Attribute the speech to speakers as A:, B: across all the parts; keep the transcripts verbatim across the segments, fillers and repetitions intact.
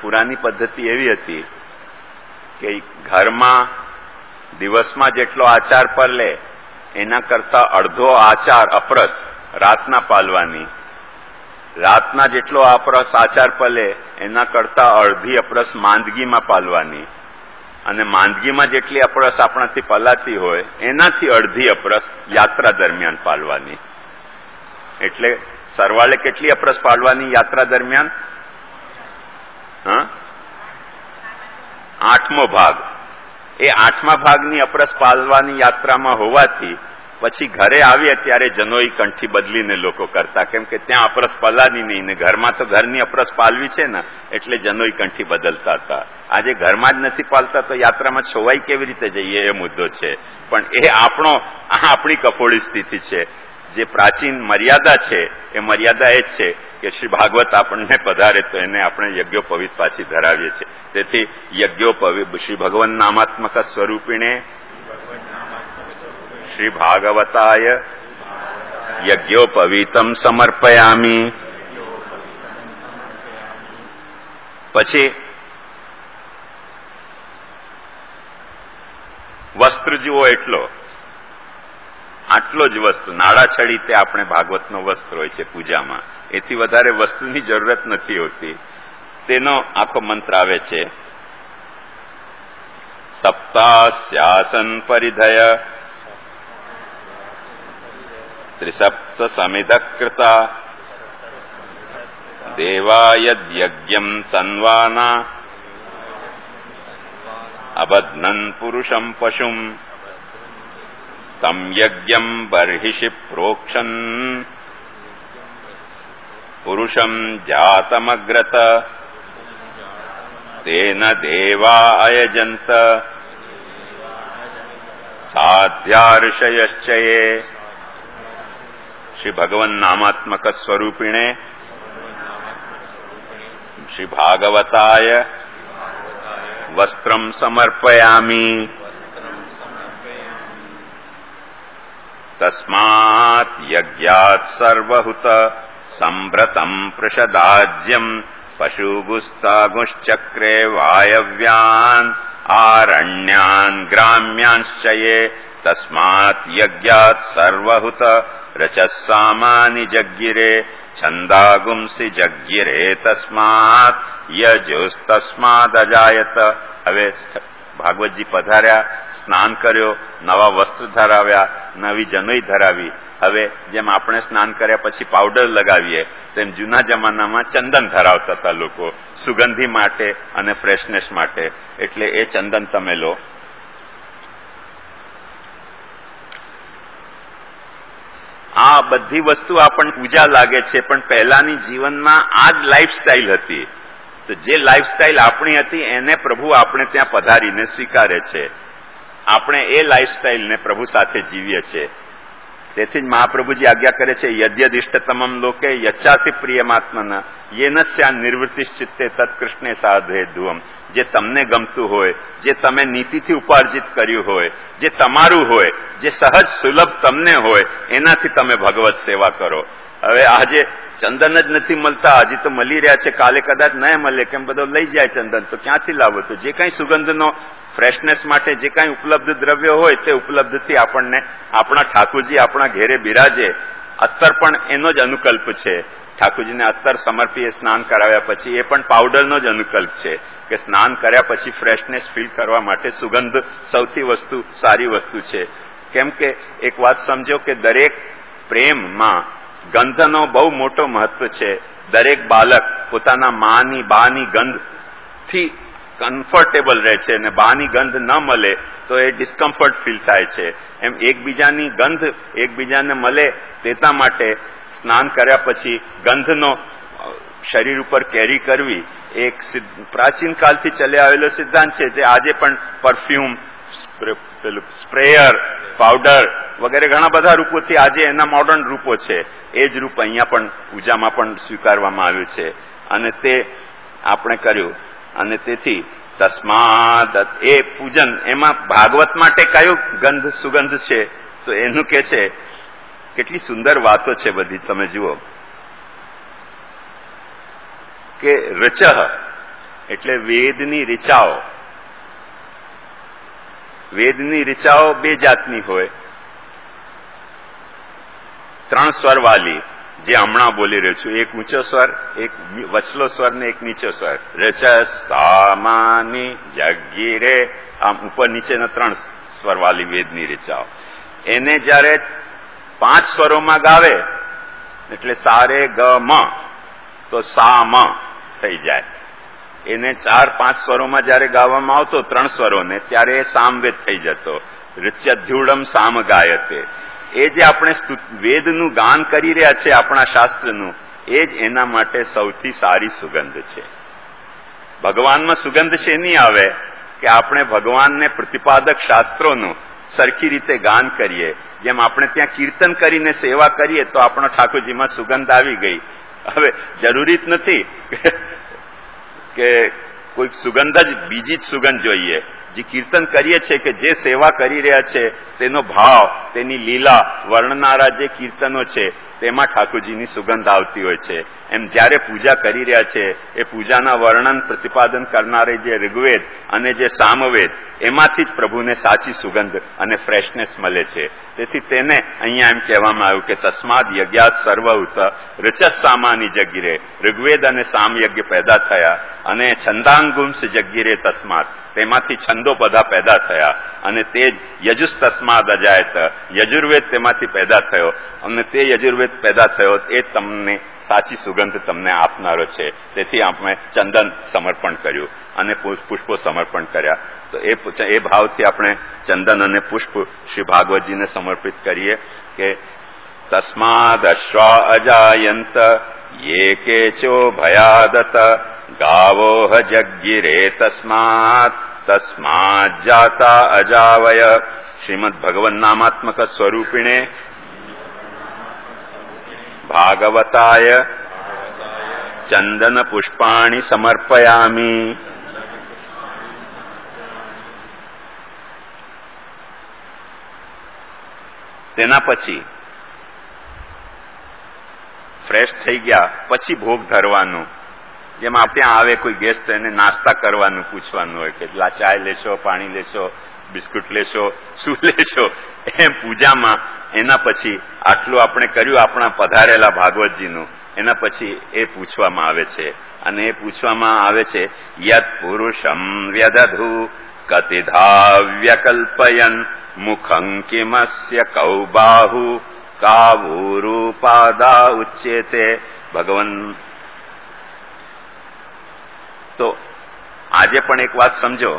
A: પુરાની પદ્ધતિ એવી હતી કે ઘરમાં દિવસમાં જેટલો આચાર પલે એના કરતા અડધો આચાર અપરસ રાતના પાલવાની, રાતના જેટલો અપરસ આચાર પલે એના કરતા અડધી અપરસ માંદગીમાં પાલવાની, અને માંદગીમાં જેટલી અપરસ આપણાથી પલાતી હોય એનાથી અડધી અપરસ યાત્રા દરમિયાન પાલવાની. એટલે સરવાળે કેટલી અપરસ પાલવાની યાત્રા દરમિયાન? હા, આઠમો ભાગ. એ આઠમા ભાગની અપરસ પાલવાની યાત્રામાં હોવાથી પછી ઘરે આવીએ ત્યારે જનોઈ કંઠી બદલીને લોકો કરતા, કેમ કે ત્યાં અપરસ પલાની નહીં ને ઘરમાં તો ઘરની અપરસ પાલવી છે ને એટલે જનોઈ કંઠી બદલતા હતા. આજે ઘરમાં જ નથી પાલતા તો યાત્રામાં છોવાઈ કેવી રીતે જઈએ એ મુદ્દો છે. પણ એ આપણો આપણી કફોળી સ્થિતિ છે. જે પ્રાચીન મર્યાદા છે એ મર્યાદા એ જ છે કે શ્રી ભાગવત આપણને પધારે તો એને આપણે યજ્ઞોપવિત પાછી ધરાવીએ છીએ. તેથી યજ્ઞોપવિત શ્રી ભગવાન નામાત્મક સ્વરૂપિણે શ્રી ભાગવતાય યજ્ઞોપવિતમ સમર્પયામી. પછી વસ્ત્ર જુઓ એટલો, આટલો જ વસ્તુ, નાળાછડી તે આપણે ભાગવતનો વસ્ત્ર હોય છે પૂજામાં, એથી વધારે વસ્તુની જરૂરત નથી હોતી. તેનો આખો મંત્ર આવે છે સપ્તાસ્યાસન પરિધય ત્રિસપ્ત સમિધકૃતા દેવા યદ્યજ્ઞમ તન્વાના અબધ્નન પુરુષમ પશુમ તમ યજ્ઞમ બર્હિષિ પ્રોક્ષન પુરુષમ જાતમગ્રત તેન દેવા અયજંત સાધ્યાર્ષયશ્ચયે. શ્રી ભગવન નામાત્મક સ્વરૂપિણે શ્રી ભાગવતાય વસ્ત્રમ સમર્પયામી. તસ્માત યજ્ઞાત સર્વહુત સંભ્રતમ પૃષદાજ્યમ પશુગુસ્તાગુશ્ચક્રે વાયવ્યાન આરણ્યાન ગ્રામ્યાંશ્ચયે. તસ્માત યજ્ઞાત સર્વહુત રચસામાની જગ્ગિરે છંદાગુંસી જગ્ગિરે તસ્માત યજુસ્તસ્માદ અજાયત. હવે ભાગવતજી પધાર્યા, સ્નાન કર્યો, નવા વસ્ત્ર ધરાવ્યા, નવી જનોઈ ધરાવી. હવે જેમ આપણે સ્નાન કર્યા પછી પાવડર લગાવીએ તેમ જૂના જમાનામાં ચંદન ધરાવતા હતા લોકો, સુગંધી માટે અને ફ્રેશનેસ માટે. એટલે એ ચંદન તમે લો. આ બધી વસ્તુ આપણને પૂજા લાગે છે, પણ પહેલાની જીવનમાં આ જ લાઈફસ્ટાઈલ હતી. તો જે લાઈફસ્ટાઈલ આપણી હતી એને પ્રભુ આપણે ત્યાં પધારીને સ્વીકારે છે. આપણે એ લાઈફસ્ટાઈલને પ્રભુ સાથે જીવીએ છીએ. તેથી જ મહાપ્રભુજી આજ્ઞા કરે છે યદ્યદિષ્ટતમમ લોકે યચ્છાતિ પ્રિયમાત્મના યેનસ્યા નિર્વૃત્તિશ્ચિત્તે તત્કૃષ્ણે સાધે ધુવમ. જે તમને ગમતું હોય, જે તમે નીતિથી ઉપાર્જિત કર્યું હોય, જે તમારું હોય, જે સહજ સુલભ તમને હોય, એનાથી તમે ભગવત સેવા કરો. હવે આજે ચંદન જ નથી મળતા, હજી તો મળી રહ્યા છે, કાલે કદાચ ન મળે, કેમ બધો લઈ જાય ચંદન, તો ક્યાંથી લાવો? તો જે કઈ સુગંધનો ફ્રેશનેસ માટે જે કઈ ઉપલબ્ધ દ્રવ્ય હોય તે ઉપલબ્ધથી આપણને આપણા ઠાકોરજી આપણા ઘેરે બિરાજે. અત્તર પણ એનો જ અનુકલ્પ છે. ઠાકોરજીને અત્તર સમર્પીએ સ્નાન કરાવ્યા પછી, એ પણ પાવડરનો જ અનુકલ્પ છે કે સ્નાન કર્યા પછી ફ્રેશનેસ ફીલ કરવા માટે સુગંધ સૌથી વસ્તુ સારી વસ્તુ છે. કેમ કે એક વાત સમજો કે દરેક પ્રેમમાં ગંધનો બહુ મોટો મહત્વ છે. દરેક બાળક પોતાના માની બાની ગંધથી કમ્ફર્ટેબલ રહે છે, અને બાની ગંધ ન મળે તો એ ડિસ્કમ્ફર્ટ ફીલ થાય છે. એમ એકબીજાની ગંધ એકબીજાને મળે તેના માટે સ્નાન કર્યા પછી ગંધનો શરીર ઉપર કેરી કરવી એક પ્રાચીન કાળથી ચાલ્યો આવેલો સિદ્ધાંત છે. જે આજે પણ પરફ્યુમ, પેલું સ્પ્રેયર, પાવડર વગેરે ઘણા બધા રૂપોથી આજે એના મોડર્ન રૂપો છે. એ જ રૂપ અહીંયા પણ પૂજામાં પણ સ્વીકારવામાં આવ્યું છે, અને તે આપણે કર્યું. અને તેથી તસ્માદ એ પૂજન, એમાં ભાગવત માટે કયો ગંધ સુગંધ છે તો એનું કે છે, કેટલી સુંદર વાતો છે બધી. તમે જુઓ કે રચ એટલે વેદની ઋચાઓ વેદની ઋચાઓ બે જાતની હોય. ત્રણ સ્વરવાળી, જે હમણાં બોલી રહ્યો છું, એક ઊંચો સ્વર, એક વચલો સ્વર ને એક નીચો સ્વર. રચ સામાની જગીરે, આમ ઉપર નીચેના ત્રણ સ્વરવાળી વેદની ઋચાઓ. એને જયારે પાંચ સ્વરોમાં ગાવે એટલે સારે ગ મ તો સા મ થઈ જાય. એને ચાર પાંચ સ્વરોમાં જયારે ગાવામાં આવતો ત્રણ સ્વરોને, ત્યારે એ સામવેદ થઈ જતો. ઋચ્યધ્યુડમ સામ ગાયતે. એ જે આપણે વેદનું ગાન કરી રહ્યા છે આપણા શાસ્ત્રનું, એ જ એના માટે સૌથી સારી સુગંધ છે. ભગવાનમાં સુગંધ છે નહીં આવે કે આપણે ભગવાનને પ્રતિપાદક શાસ્ત્રોનું સરખી રીતે ગાન કરીએ. જેમ આપણે ત્યાં કીર્તન કરીને સેવા કરીએ તો આપણો ઠાકોરજીમાં સુગંધ આવી ગઈ. હવે જરૂરી જ નથી કે કોઈક સુગંધ જ બીજી જ સુગંધ જોઈએ. જે કીર્તન કરીએ છીએ કે જે સેવા કરી રહ્યા છે તેનો ભાવ, તેની લીલા વર્ણનારા જે કીર્તનો છે તેમાં ઠાકોરજીની સુગંધ આવતી હોય છે. એમ જયારે પૂજા કરી રહ્યા છે એ પૂજાના વર્ણન પ્રતિપાદન કરનારે જે ઋગ્વેદ અને જે સામવેદ, એમાંથી જ પ્રભુને સાચી સુગંધ અને ફ્રેશનેસ મળે છે. તેથી તેને અહીંયા એમ કહેવામાં આવ્યું કે તસ્માદ યજ્ઞાત સર્વહુત રચસ સામાની જગીરે. ઋગ્વેદ અને સામયજ્ઞ પેદા થયા અને છંદાંગુંસ જગીરે તસ્માત, તેમાંથી છંદો બધા પેદા થયા અને તે જ યજુસ તસ્માદ અજાયત, યજુર્વેદ તેમાંથી પેદા થયો અને તે યજુર્વેદ પેદા થયો એ તમને સાચી સુગંધ તમને આપનારો છે. તેથી આપણે ચંદન સમર્પણ કર્યું અને પુષ્પો સમર્પણ કર્યા. તો એ એ ભાવથી આપણે ચંદન અને પુષ્પ શ્રી ભાગવતજીને સમર્પિત કરીએ કે તસ્માદ અશ્વા અજાયંત યે કેચો ભયાદત ગાવોહ જગીરે તસ્માત તસ્માત જાતા અજાવય. શ્રીમદ ભગવન નામાત્મક સ્વરૂપિણે ભાગવતાય ચંદન પુષ્પાણી સમર્પયામી. તેના પછી ફ્રેશ થઈ ગયા પછી ભોગ ધરવાનું. જેમ આપણે ત્યાં આવે કોઈ ગેસ્ટ એને નાસ્તા કરવાનું પૂછવાનું હોય કે ચાય લેશો, પાણી લેશો, બિસ્કુટ લેશો, શું લેશો, એમ પૂજામાં એના પછી આટલું આપણે કર્યું આપણા પધારેલા ભાગવતજીનું, એના પછી એ પૂછવામાં આવે છે. અને એ પૂછવામાં આવે છે યત પુરુષમ વ્યદધુ કતિધા વ્યકલ્પયન મુખં કિમસ્ય કૌ બાહુ કાવુરૂપાદા ઉચ્યતે. ભગવાન તો આજે પણ એક વાત સમજો,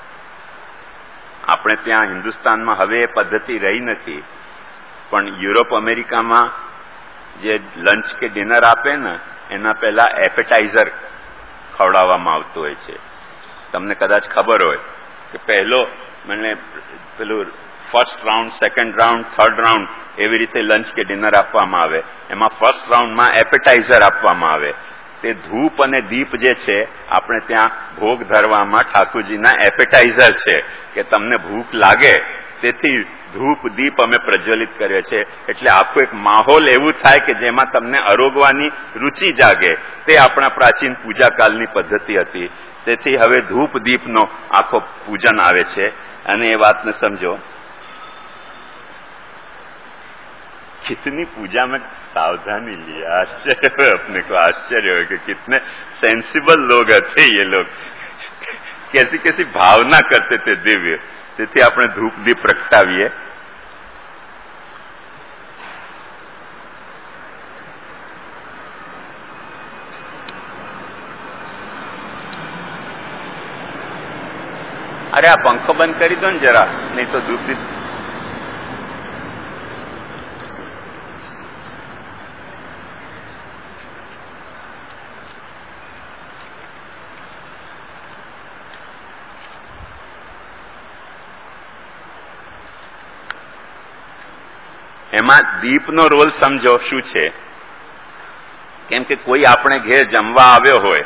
A: આપણે ત્યાં હિન્દુસ્તાનમાં હવે એ પદ્ધતિ રહી નથી, પણ યુરોપ અમેરિકામાં જે લંચ કે ડિનર આપે ને એના પહેલા એપેટાઇઝર ખવડાવવામાં આવતું હોય છે. તમને કદાચ ખબર હોય કે પહેલો મને પેલું first round, second round, third round એવી રીતે લંચ કે ડિનર આપવામાં આવે. એમાં ફર્સ્ટ રાઉન્ડમાં એપેટાઇઝર આપવામાં આવે. તે ધૂપ અને દીપ જે છે આપણે ત્યાં ભોગ ધરવામાં ઠાકોરજીના એપેટાઇઝર છે કે તમને ભૂખ લાગે તેથી ધૂપ દીપ અમે પ્રજ્વલિત કરીએ છીએ. એટલે આખું એક માહોલ એવું થાય કે જેમાં તમને અરોગવાની રુચિ જાગે. તે આપણા પ્રાચીન પૂજાકાલની પદ્ધતિ હતી. તેથી હવે ધૂપ દીપનો આખો પૂજન આવે છે. અને એ વાતને समझो, कितनी पूजा में सावधानी लिया. आश्चर्य हो अपने को, आश्चर्य हो कि कितने सेंसिबल लोग थे ये लोग, कैसी कैसी भावना करते थे दिव्य. તેથી આપણે ધૂપ દીપ પ્રગટાવીએ. અરે આ પંખો બંધ કરી દો ને જરા, નહીં તો ધૂપ દીપ. એમાં દીપનો રોલ સમજો શું છે. કેમ કે કોઈ આપણે ઘેર જમવા આવ્યો હોય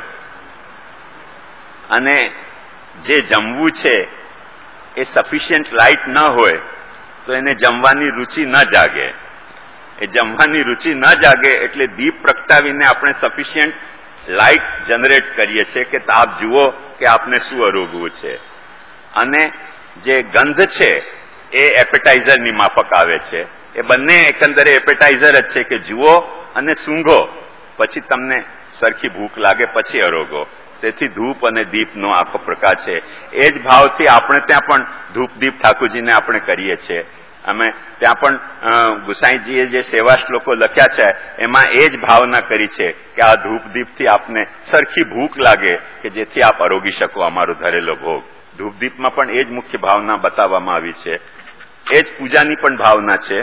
A: અને જે જમવું છે એ સફિશિયન્ટ લાઇટ ન હોય તો એને જમવાની રુચિ ન જાગે. એ જમવાની રુચિ ન જાગે એટલે દીપ પ્રગટાવીને આપણે સફિશિયન્ટ લાઇટ જનરેટ કરીએ છીએ કે આપ જુઓ કે આપને શું અરોગવું છે. અને જે ગંધ છે એ એપેટાઇઝરની માફક આવે છે. એ બંને એકંદરે એપેટાઇઝર જ છે કે જુઓ અને સૂંઘો, પછી તમને સરખી ભૂખ લાગે પછી અરોગો. તેથી ધૂપ અને દીપનો આખો પ્રકાર છે. એ જ ભાવથી આપણે ત્યાં પણ ધૂપ દીપ ઠાકોરજીને આપણે કરીએ છીએ. અમે ત્યાં પણ ગુસાઈજીએ જે સેવા શ્લોકો લખ્યા છે એમાં એ જ ભાવના કરી છે કે આ ધૂપ દીપથી આપને સરખી ભૂખ લાગે કે જેથી આપ અરોગી શકો અમારો ધરેલો ભોગ. ધૂપ દીપમાં પણ એ જ મુખ્ય ભાવના બતાવવામાં આવી છે. એ જ પૂજાની પણ ભાવના છે.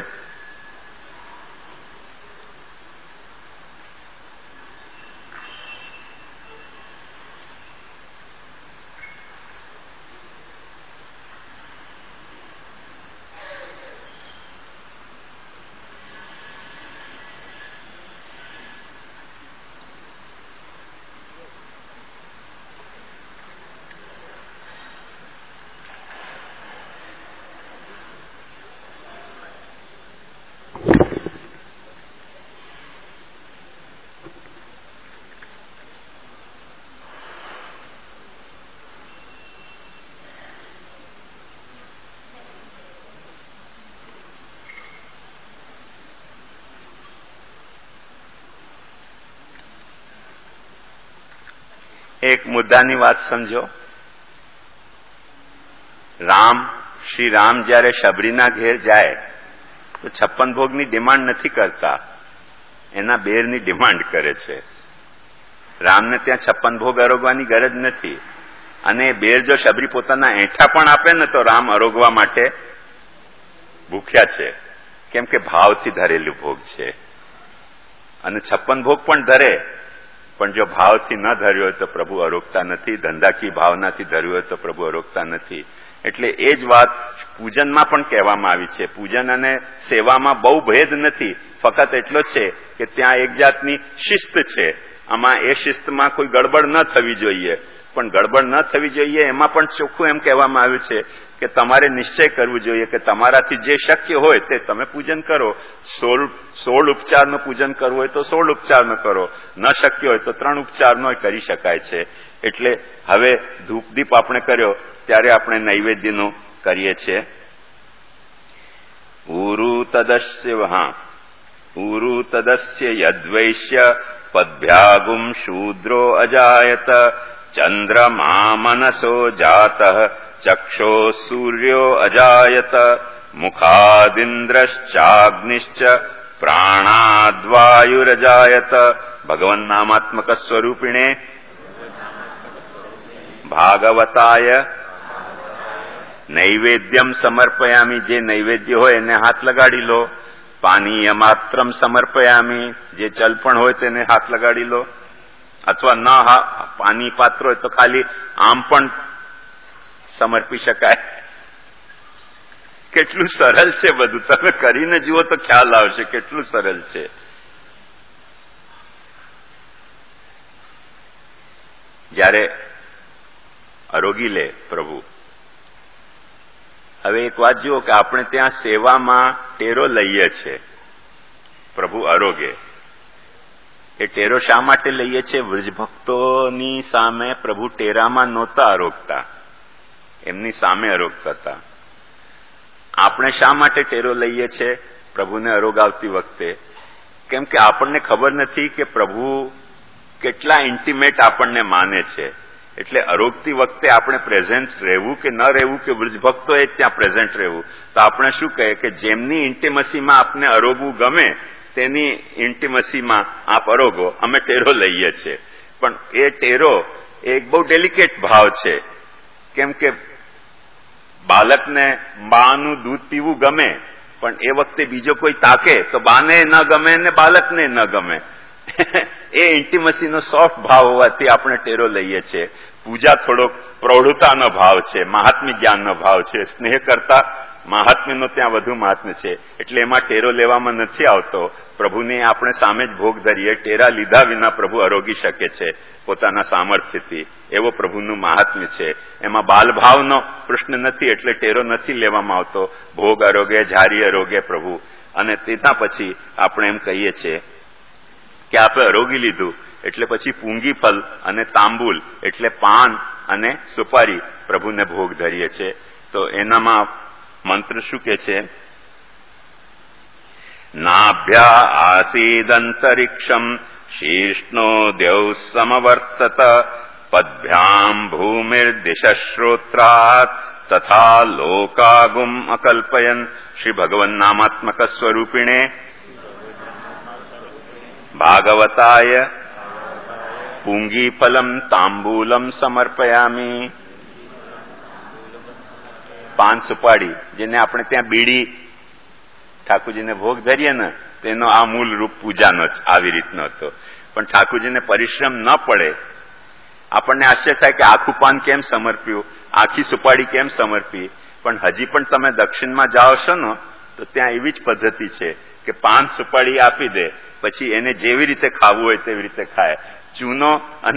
A: એક મુદ્દાની વાત સમજો. રામ શ્રી રામ જયારે શબરીના ઘેર જાય તો છપ્પન ભોગની ડિમાન્ડ નથી કરતા, એના બેરની ડિમાન્ડ કરે છે. રામને ત્યાં છપ્પન ભોગ અરોગવાની ગરજ નથી. અને બેર જો શબરી પોતાના એંઠા પણ આપે ને તો રામ અરોગવા માટે ભૂખ્યા છે, કેમ કે ભાવથી ધરેલું ભોગ છે. અને છપ્પન ભોગ પણ ધરે, પણ જો ભાવથી ન ધર્યો હોય તો પ્રભુ અરોગતા નથી. ધંધાકી ભાવનાથી ધર્યું હોય તો પ્રભુ અરોગતા નથી. એટલે એ જ વાત પૂજનમાં પણ કહેવામાં આવી છે. પૂજન અને સેવામાં બહુ ભેદ નથી, ફક્ત એટલો જ છે કે ત્યાં એક જાતની શિસ્ત છે. આમાં એ શિસ્તમાં કોઈ ગડબડ ન થવી જોઈએ. પણ ગડબડ ન થવી જોઈએ એમાં પણ ચોખ્ખું એમ કહેવામાં આવ્યું છે કે તમારે નિશ્ચય કરવું જોઈએ કે તમારાથી જે શક્ય હોય તે તમે પૂજન કરો. સોળ સોળ ઉપચારનું પૂજન કરવું હોય તો સોળ ઉપચારનું કરો, ન શક્ય હોય તો ત્રણ ઉપચારનો કરી શકાય છે. એટલે હવે ધૂપદીપ આપણે કર્યો ત્યારે આપણે નૈવેદ્યનું કરીએ છીએ. ઉરુ તદસ્ય હા ઉરુ તદસ્ય યદ્વૈશ્ય પદ્ભ્યાગુમ શૂદ્રો અજાયત ચંદ્રમા મનસો જાતઃ ચક્ષો સૂર્યો અજાયત મુખાદિન્દ્રશ્ચાગ્નિશ્ચ પ્રાણાદ્વાયુરજાયત. ભગવન નામાત્મક સ્વરૂપિણે ભાગવતાય નૈવેદ્યમ સમર્પયામી. જે નૈવેદ્ય હોય એને હાથ લગાડી લો. પાનીય માત્રમ સમર્પયામી. જે જલપણ હોય તેને હાથ લગાડી લો. અથવા ન પાણી પાત્ર હોય તો ખાલી આમ પણ સમર્પી શકાય. કેટલું સરળ છે બધું. તમે કરીને જુઓ તો ખ્યાલ આવશે કેટલું સરળ છે. જ્યારે અરોગી લે પ્રભુ. હવે એક વાત જુઓ કે આપણે ત્યાં સેવામાં ટેરો લઈએ છે, પ્રભુ અરોગે. એ ટેરો શા માટે લઈએ છે? વ્રજભક્તોની સામે પ્રભુ ટેરામાં નહોતા અરોગતા, એમની સામે અરોગતા હતા. આપણે શા માટે ટેરો લઈએ છે પ્રભુને અરોગાવતી વખતે? કેમ કે આપણને ખબર નથી કે પ્રભુ કેટલા ઇન્ટિમેટ આપણને માને છે. એટલે અરોગતી વખતે આપણે પ્રેઝન્ટ રહેવું કે ન રહેવું, કે વ્રજભક્તોએ ત્યાં પ્રેઝન્ટ રહેવું. તો આપણે શું કહીએ કે જેમની ઇન્ટિમસીમાં આપને અરોગવું ગમે તેની ઇન્ટિમસીમાં આપ અરોગો. અમે ટેરો લઈએ છીએ, પણ એ ટેરો એક બહુ ડેલિકેટ ભાવ છે. કેમ કે બાળકને બાનું દૂધ પીવું ગમે, પણ એ વખતે બીજો કોઈ તાકે તો બાને ન ગમે ને બાળકને ન ગમે. એ ઇન્ટિમસીનો સોફ્ટ ભાવ હોવાથી આપણે ટેરો લઈએ છીએ. પૂજા થોડોક પ્રૌઢતાનો ભાવ છે, મહાત્મ્ય જ્ઞાનનો ભાવ છે. સ્નેહ કરતા મહાત્મ્યનો ત્યાં વધુ મહાત્મ્ય છે. એટલે એમાં ટેરો લેવામાં નથી આવતો. પ્રભુને આપણે સામે જ ભોગ ધરીએ. ટેરા લીધા વિના પ્રભુ અરોગી શકે છે પોતાના સામર્થ્યથી. એવો પ્રભુનું મહાત્મ્ય છે. એમાં બાલભાવનો પ્રશ્ન નથી, એટલે ટેરો નથી લેવામાં આવતો. ભોગ અરોગે, જારી અરોગે પ્રભુ. અને તેના પછી આપણે એમ કહીએ છીએ કે આપણે અરોગી લીધું એટલે પછી પૂંગી ફલ અને તાંબુલ એટલે પાન અને સુપારી પ્રભુને ભોગ ધરીએ છે. તો એનામાં મંત્ર શું કે છે? નાભ્યા આસીદંતરિક્ષમ શીર્ષ્ણો દ્યૌ સમવર્તત પદ્ભ્યામ ભૂમિર્દિશશ્રોત્રાત તથા લોકાગુમ અકલ્પયન. શ્રી ભગવન નામાત્મક સ્વરૂપિણે ભાગવતાય પૂંગીફલમ તાંબૂલમ સમર્પયામી. પાન સુપાડી જેને આપણે ત્યાં બીડી ઠાકોરજીને ભોગ ધરીએ ને તેનો આ મૂળ રૂપ પૂજાનો જ આવી રીતનો હતો. પણ ઠાકોરજીને પરિશ્રમ ન પડે. આપણને આશ્ચર્ય થાય કે આખું પાન કેમ સમર્પ્યું, આખી સુપાડી કેમ સમર્પી. પણ હજી પણ તમે દક્ષિણમાં જાઓ છો ને તો ત્યાં એવી જ પદ્ધતિ છે કે પાન સુપાડી આપી દે, પછી એને જેવી રીતે ખાવું હોય તેવી રીતે ખાય. ચૂનો અને